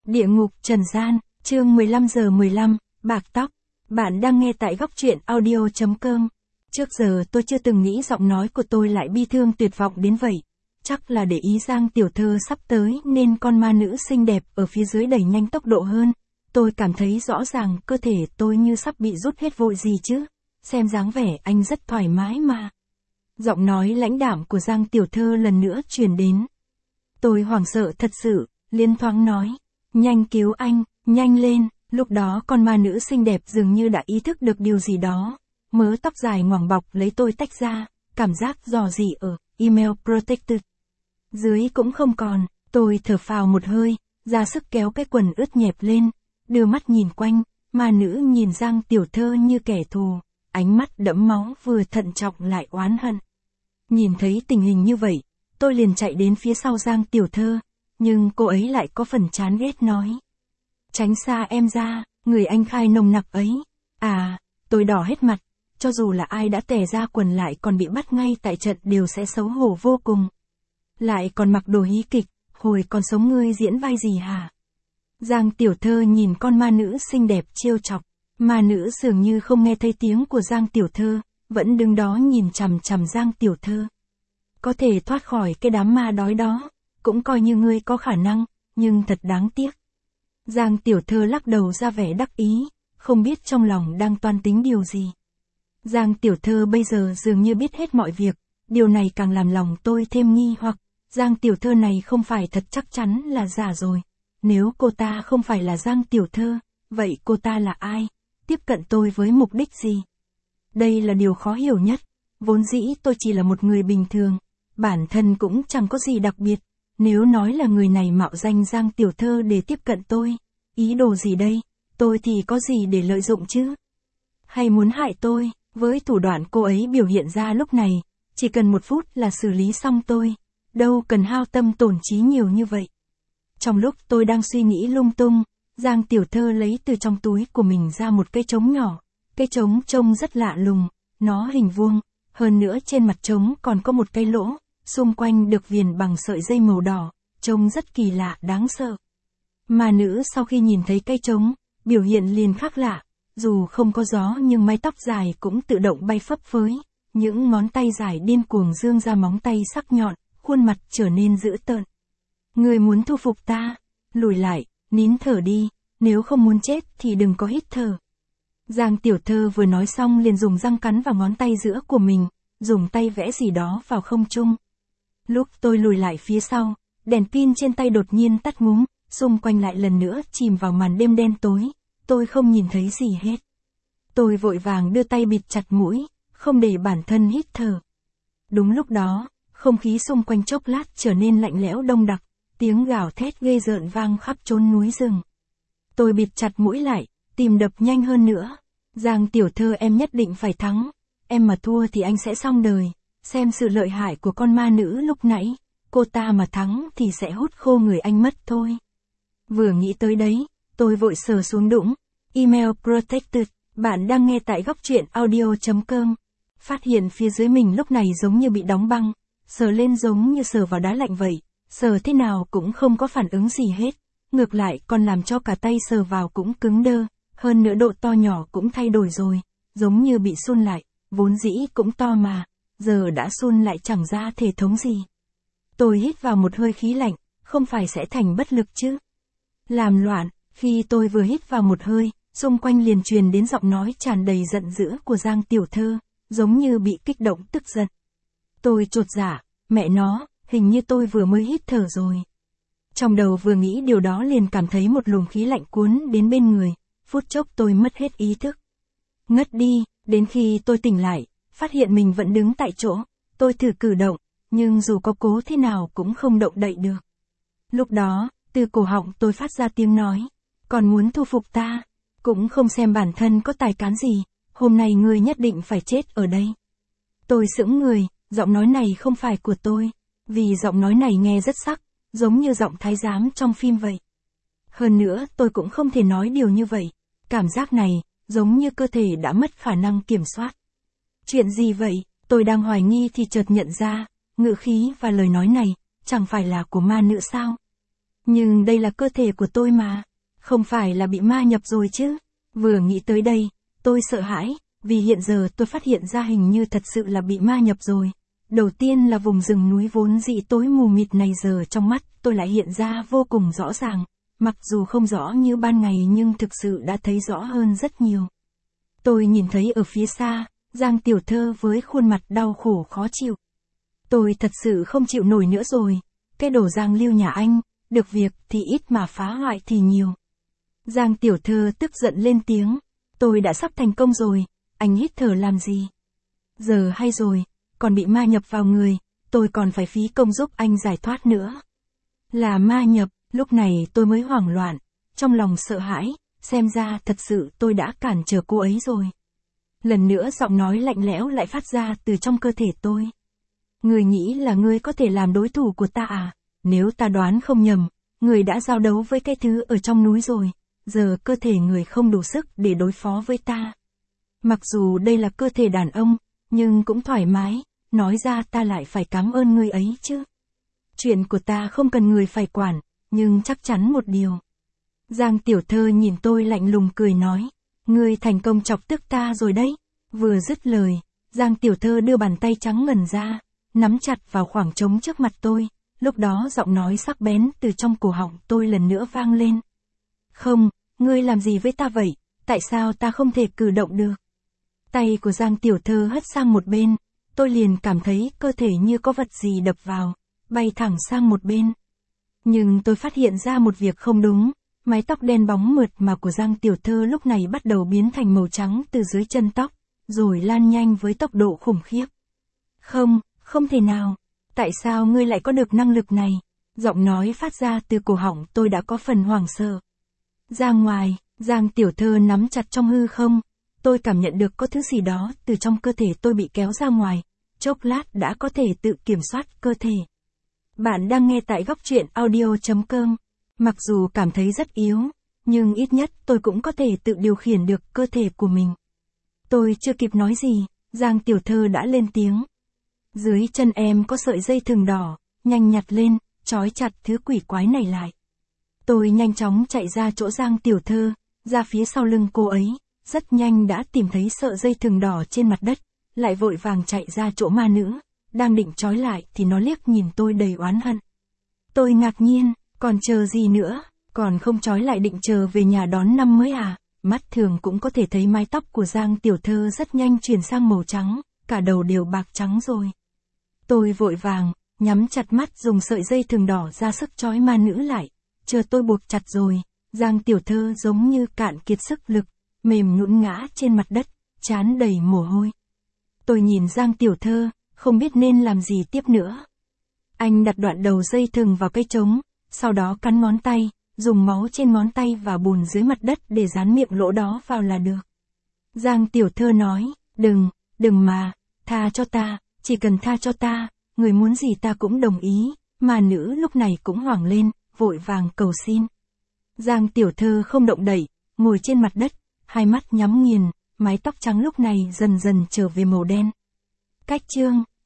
Địa ngục trần gian, chương 15:15, bạc tóc. Bạn đang nghe tại góc truyện audio.com. Trước giờ tôi chưa từng nghĩ giọng nói của tôi lại bi thương tuyệt vọng đến vậy. Chắc là để ý Giang tiểu thơ sắp tới nên con ma nữ xinh đẹp ở phía dưới đẩy nhanh tốc độ hơn. Tôi cảm thấy rõ ràng cơ thể tôi như sắp bị rút hết vội gì chứ. Xem dáng vẻ anh rất thoải mái mà. Giọng nói lãnh đạm của Giang tiểu thơ lần nữa truyền đến. Tôi hoảng sợ thật sự, liên thoáng nói. Nhanh cứu anh, nhanh lên. Lúc đó con ma nữ xinh đẹp dường như đã ý thức được điều gì đó. Mớ tóc dài ngoằng bọc lấy tôi tách ra, cảm giác dò dỉ ở email protected. Dưới cũng không còn, tôi thở phào một hơi, ra sức kéo cái quần ướt nhẹp lên, đưa mắt nhìn quanh, ma nữ nhìn Giang tiểu thơ như kẻ thù, ánh mắt đẫm máu vừa thận trọng lại oán hận. Nhìn thấy tình hình như vậy, tôi liền chạy đến phía sau Giang tiểu thơ, nhưng cô ấy lại có phần chán ghét nói. Tránh xa em ra, người anh khai nồng nặc ấy. À, tôi đỏ hết mặt, cho dù là ai đã tè ra quần lại còn bị bắt ngay tại trận đều sẽ xấu hổ vô cùng. Lại còn mặc đồ hí kịch, hồi còn sống ngươi diễn vai gì hả? Giang tiểu thơ nhìn con ma nữ xinh đẹp trêu chọc, ma nữ dường như không nghe thấy tiếng của Giang tiểu thơ, vẫn đứng đó nhìn chằm chằm Giang tiểu thơ. Có thể thoát khỏi cái đám ma đói đó, cũng coi như ngươi có khả năng, nhưng thật đáng tiếc. Giang tiểu thơ lắc đầu ra vẻ đắc ý, không biết trong lòng đang toan tính điều gì. Giang tiểu thơ bây giờ dường như biết hết mọi việc, điều này càng làm lòng tôi thêm nghi hoặc, Giang tiểu thơ này không phải thật chắc chắn là giả rồi. Nếu cô ta không phải là Giang tiểu thơ, vậy cô ta là ai? Tiếp cận tôi với mục đích gì? Đây là điều khó hiểu nhất, vốn dĩ tôi chỉ là một người bình thường, bản thân cũng chẳng có gì đặc biệt. Nếu nói là người này mạo danh Giang tiểu thơ để tiếp cận tôi, ý đồ gì đây, tôi thì có gì để lợi dụng chứ? Hay muốn hại tôi, với thủ đoạn cô ấy biểu hiện ra lúc này, chỉ cần 1 phút là xử lý xong tôi, đâu cần hao tâm tổn trí nhiều như vậy. Trong lúc tôi đang suy nghĩ lung tung, Giang tiểu thơ lấy từ trong túi của mình ra một cây trống nhỏ, cây trống trông rất lạ lùng, nó hình vuông, hơn nữa trên mặt trống còn có một cái lỗ. Xung quanh được viền bằng sợi dây màu đỏ, trông rất kỳ lạ đáng sợ. Ma nữ sau khi nhìn thấy cây trống, biểu hiện liền khác lạ, dù không có gió nhưng mái tóc dài cũng tự động bay phấp phới, những ngón tay dài điên cuồng dương ra móng tay sắc nhọn, khuôn mặt trở nên dữ tợn. Người muốn thu phục ta, lùi lại, nín thở đi, nếu không muốn chết thì đừng có hít thở. Giang tiểu thơ vừa nói xong liền dùng răng cắn vào ngón tay giữa của mình, dùng tay vẽ gì đó vào không trung. Lúc tôi lùi lại phía sau, đèn pin trên tay đột nhiên tắt ngúm, xung quanh lại lần nữa chìm vào màn đêm đen tối, tôi không nhìn thấy gì hết. Tôi vội vàng đưa tay bịt chặt mũi, không để bản thân hít thở. Đúng lúc đó, không khí xung quanh chốc lát trở nên lạnh lẽo đông đặc, tiếng gào thét ghê rợn vang khắp chốn núi rừng. Tôi bịt chặt mũi lại, tim đập nhanh hơn nữa. Giang tiểu thơ em nhất định phải thắng, em mà thua thì anh sẽ xong đời. Xem sự lợi hại của con ma nữ lúc nãy, cô ta mà thắng thì sẽ hút khô người anh mất thôi. Vừa nghĩ tới đấy, tôi vội sờ xuống đũng. Email protected, bạn đang nghe tại góc truyện audio.com. Phát hiện phía dưới mình lúc này giống như bị đóng băng, sờ lên giống như sờ vào đá lạnh vậy, sờ thế nào cũng không có phản ứng gì hết. Ngược lại còn làm cho cả tay sờ vào cũng cứng đơ, hơn nữa độ to nhỏ cũng thay đổi rồi, giống như bị sun lại, vốn dĩ cũng to mà. Giờ đã sun lại chẳng ra thể thống gì. Tôi hít vào một hơi khí lạnh, không phải sẽ thành bất lực chứ. Làm loạn, khi tôi vừa hít vào một hơi, xung quanh liền truyền đến giọng nói tràn đầy giận dữ của Giang tiểu thơ, giống như bị kích động tức giận. Tôi chột dạ, mẹ nó, hình như tôi vừa mới hít thở rồi. Trong đầu vừa nghĩ điều đó liền cảm thấy một luồng khí lạnh cuốn đến bên người, phút chốc tôi mất hết ý thức. Ngất đi, đến khi tôi tỉnh lại. Phát hiện mình vẫn đứng tại chỗ, tôi thử cử động, nhưng dù có cố thế nào cũng không động đậy được. Lúc đó, từ cổ họng tôi phát ra tiếng nói, còn muốn thu phục ta, cũng không xem bản thân có tài cán gì, hôm nay ngươi nhất định phải chết ở đây. Tôi sững người, giọng nói này không phải của tôi, vì giọng nói này nghe rất sắc, giống như giọng thái giám trong phim vậy. Hơn nữa tôi cũng không thể nói điều như vậy, cảm giác này, giống như cơ thể đã mất khả năng kiểm soát. Chuyện gì vậy? Tôi đang hoài nghi thì chợt nhận ra, ngữ khí và lời nói này, chẳng phải là của ma nữ sao? Nhưng đây là cơ thể của tôi mà. Không phải là bị ma nhập rồi chứ. Vừa nghĩ tới đây, tôi sợ hãi, vì hiện giờ tôi phát hiện ra hình như thật sự là bị ma nhập rồi. Đầu tiên là vùng rừng núi vốn dĩ tối mù mịt này giờ trong mắt tôi lại hiện ra vô cùng rõ ràng. Mặc dù không rõ như ban ngày nhưng thực sự đã thấy rõ hơn rất nhiều. Tôi nhìn thấy ở phía xa, Giang Tiểu Thơ với khuôn mặt đau khổ khó chịu. Tôi thật sự không chịu nổi nữa rồi. Cái đồ Giang Lưu nhà anh, được việc thì ít mà phá hoại thì nhiều. Giang Tiểu Thơ tức giận lên tiếng. Tôi đã sắp thành công rồi, anh hít thở làm gì? Giờ hay rồi, còn bị ma nhập vào người, tôi còn phải phí công giúp anh giải thoát nữa. Là ma nhập, lúc này tôi mới hoảng loạn, trong lòng sợ hãi, xem ra thật sự tôi đã cản trở cô ấy rồi. Lần nữa giọng nói lạnh lẽo lại phát ra từ trong cơ thể tôi. Ngươi nghĩ là ngươi có thể làm đối thủ của ta à? Nếu ta đoán không nhầm, ngươi đã giao đấu với cái thứ ở trong núi rồi, giờ cơ thể người không đủ sức để đối phó với ta. Mặc dù đây là cơ thể đàn ông, nhưng cũng thoải mái, nói ra ta lại phải cảm ơn ngươi ấy chứ. Chuyện của ta không cần người phải quản, nhưng chắc chắn một điều. Giang Tiểu Thơ nhìn tôi lạnh lùng cười nói, ngươi thành công chọc tức ta rồi đấy. Vừa dứt lời, Giang Tiểu Thơ đưa bàn tay trắng ngần ra, nắm chặt vào khoảng trống trước mặt tôi, lúc đó giọng nói sắc bén từ trong cổ họng tôi lần nữa vang lên. Không, ngươi làm gì với ta vậy, tại sao ta không thể cử động được? Tay của Giang Tiểu Thơ hất sang một bên, tôi liền cảm thấy cơ thể như có vật gì đập vào, bay thẳng sang một bên. Nhưng tôi phát hiện ra một việc không đúng, mái tóc đen bóng mượt mà của Giang Tiểu Thơ lúc này bắt đầu biến thành màu trắng từ dưới chân tóc, rồi lan nhanh với tốc độ khủng khiếp. Không, không thể nào, tại sao ngươi lại có được năng lực này? Giọng nói phát ra từ cổ họng tôi đã có phần hoảng sợ. Ra ngoài, Giang Tiểu Thơ nắm chặt trong hư không, tôi cảm nhận được có thứ gì đó từ trong cơ thể tôi bị kéo ra ngoài, chốc lát đã có thể tự kiểm soát cơ thể. Bạn đang nghe tại Góc Truyện Audio.com. Mặc dù cảm thấy rất yếu, nhưng ít nhất tôi cũng có thể tự điều khiển được cơ thể của mình. Tôi chưa kịp nói gì, Giang Tiểu Thơ đã lên tiếng. Dưới chân em có sợi dây thừng đỏ, nhanh nhặt lên, trói chặt thứ quỷ quái này lại. Tôi nhanh chóng chạy ra chỗ Giang Tiểu Thơ, ra phía sau lưng cô ấy, rất nhanh đã tìm thấy sợi dây thừng đỏ trên mặt đất, lại vội vàng chạy ra chỗ ma nữ, đang định trói lại thì nó liếc nhìn tôi đầy oán hận. Tôi ngạc nhiên, còn chờ gì nữa, còn không trói lại định chờ về nhà đón năm mới à? Mắt thường cũng có thể thấy mái tóc của Giang Tiểu Thơ rất nhanh chuyển sang màu trắng, cả đầu đều bạc trắng rồi. Tôi vội vàng, nhắm chặt mắt dùng sợi dây thừng đỏ ra sức trói ma nữ lại, chờ tôi buộc chặt rồi, Giang Tiểu Thơ giống như cạn kiệt sức lực, mềm nhũn ngã trên mặt đất, trán đầy mồ hôi. Tôi nhìn Giang Tiểu Thơ, không biết nên làm gì tiếp nữa. Anh đặt đoạn đầu dây thừng vào cây trống, sau đó cắn ngón tay, dùng máu trên ngón tay và bùn dưới mặt đất để dán miệng lỗ đó vào là được. Giang Tiểu Thơ nói, đừng mà, tha cho ta, chỉ cần tha cho ta, người muốn gì ta cũng đồng ý, mà nữ lúc này cũng hoảng lên, vội vàng cầu xin. Giang Tiểu Thơ không động đậy, ngồi trên mặt đất, hai mắt nhắm nghiền, mái tóc trắng lúc này dần dần trở về màu đen. Cách chương